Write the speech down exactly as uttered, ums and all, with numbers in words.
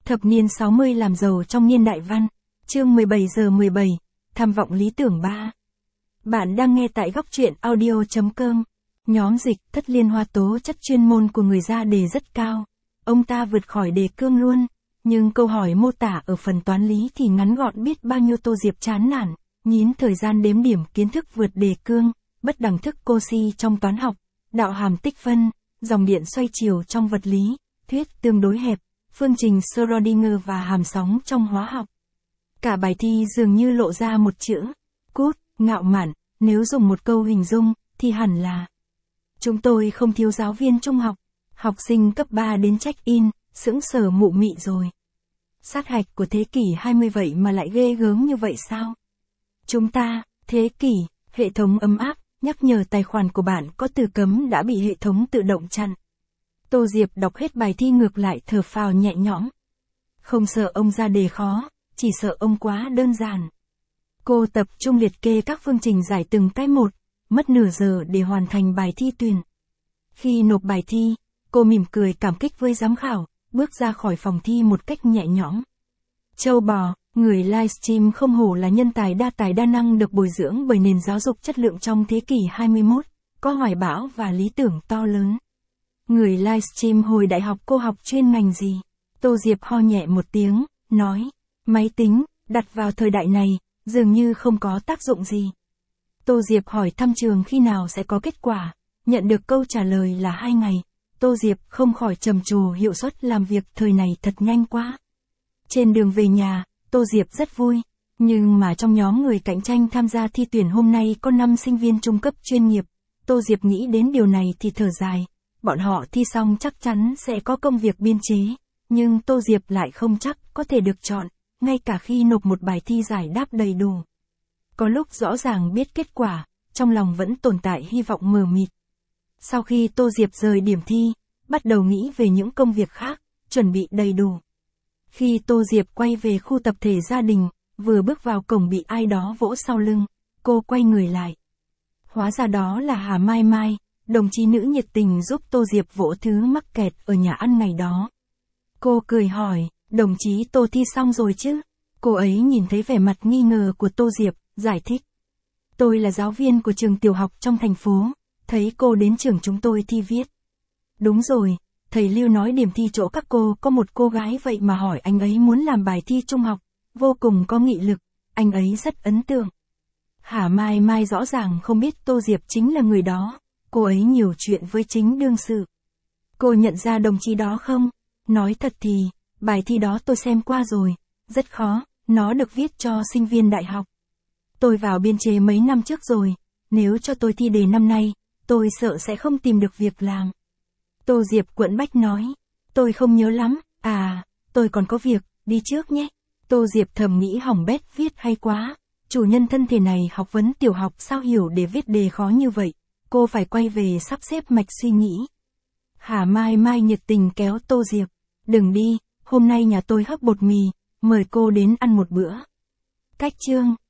Thập niên sáu mươi làm giàu trong niên đại văn. Chương mười bảy giờ mười bảy, tham vọng lý tưởng ba. Bạn đang nghe tại góc truyện audio chấm com. Nhóm dịch thất liên hoa tố chất chuyên môn của người ra đề rất cao. Ông ta vượt khỏi đề cương luôn. Nhưng câu hỏi mô tả ở phần toán lý thì ngắn gọn biết bao nhiêu. Tô Diệp chán nản, nhín thời gian đếm điểm kiến thức vượt đề cương, bất đẳng thức Cauchy trong toán học, đạo hàm tích phân, dòng điện xoay chiều trong vật lý, thuyết tương đối hẹp, phương trình Schrödinger và hàm sóng trong hóa học. Cả bài thi dường như lộ ra một chữ, cút, ngạo mạn, nếu dùng một câu hình dung, thì hẳn là: chúng tôi không thiếu giáo viên trung học, học sinh cấp ba đến check-in, sững sờ mụ mị rồi. Sát hạch của thế kỷ hai mươi vậy mà lại ghê gớm như vậy sao? Chúng ta, thế kỷ, hệ thống ấm áp, nhắc nhở tài khoản của bạn có từ cấm đã bị hệ thống tự động chặn. Tô Diệp đọc hết bài thi ngược lại thở phào nhẹ nhõm. Không sợ ông ra đề khó, chỉ sợ ông quá đơn giản. Cô tập trung liệt kê các phương trình giải từng cái một, mất nửa giờ để hoàn thành bài thi tuyển. Khi nộp bài thi, cô mỉm cười cảm kích với giám khảo, bước ra khỏi phòng thi một cách nhẹ nhõm. Châu bò, người livestream không hổ là nhân tài đa tài đa năng được bồi dưỡng bởi nền giáo dục chất lượng trong thế kỷ hai mươi mốt, có hoài bão và lý tưởng to lớn. Người livestream hồi đại học cô học chuyên ngành gì? Tô Diệp ho nhẹ một tiếng, nói, máy tính, đặt vào thời đại này, dường như không có tác dụng gì. Tô Diệp hỏi thăm trường khi nào sẽ có kết quả, nhận được câu trả lời là hai ngày. Tô Diệp không khỏi trầm trồ hiệu suất làm việc thời này thật nhanh quá. Trên đường về nhà, Tô Diệp rất vui, nhưng mà trong nhóm người cạnh tranh tham gia thi tuyển hôm nay có năm sinh viên trung cấp chuyên nghiệp. Tô Diệp nghĩ đến điều này thì thở dài, bọn họ thi xong chắc chắn sẽ có công việc biên chế, nhưng Tô Diệp lại không chắc có thể được chọn, ngay cả khi nộp một bài thi giải đáp đầy đủ. Có lúc rõ ràng biết kết quả, trong lòng vẫn tồn tại hy vọng mờ mịt. Sau khi Tô Diệp rời điểm thi, bắt đầu nghĩ về những công việc khác, chuẩn bị đầy đủ. Khi Tô Diệp quay về khu tập thể gia đình, vừa bước vào cổng bị ai đó vỗ sau lưng, cô quay người lại. Hóa ra đó là Hà Mai Mai, đồng chí nữ nhiệt tình giúp Tô Diệp vỗ thứ mắc kẹt ở nhà ăn ngày đó. Cô cười hỏi, đồng chí Tô thi xong rồi chứ? Cô ấy nhìn thấy vẻ mặt nghi ngờ của Tô Diệp, giải thích. Tôi là giáo viên của trường tiểu học trong thành phố, thấy cô đến trường chúng tôi thi viết. Đúng rồi, thầy Lưu nói điểm thi chỗ các cô có một cô gái vậy mà hỏi anh ấy muốn làm bài thi trung học, vô cùng có nghị lực, anh ấy rất ấn tượng. Hà Mai Mai rõ ràng không biết Tô Diệp chính là người đó, cô ấy nhiều chuyện với chính đương sự. Cô nhận ra đồng chí đó không? Nói thật thì, bài thi đó tôi xem qua rồi, rất khó, nó được viết cho sinh viên đại học. Tôi vào biên chế mấy năm trước rồi, nếu cho tôi thi đề năm nay, tôi sợ sẽ không tìm được việc làm. Tô Diệp quẫn bách nói, tôi không nhớ lắm, à, tôi còn có việc, đi trước nhé. Tô Diệp thầm nghĩ hỏng bét viết hay quá, chủ nhân thân thể này học vấn tiểu học sao hiểu để viết đề khó như vậy, cô phải quay về sắp xếp mạch suy nghĩ. Hà Mai Mai nhiệt tình kéo Tô Diệp, đừng đi, hôm nay nhà tôi hấp bột mì, mời cô đến ăn một bữa. Cách chương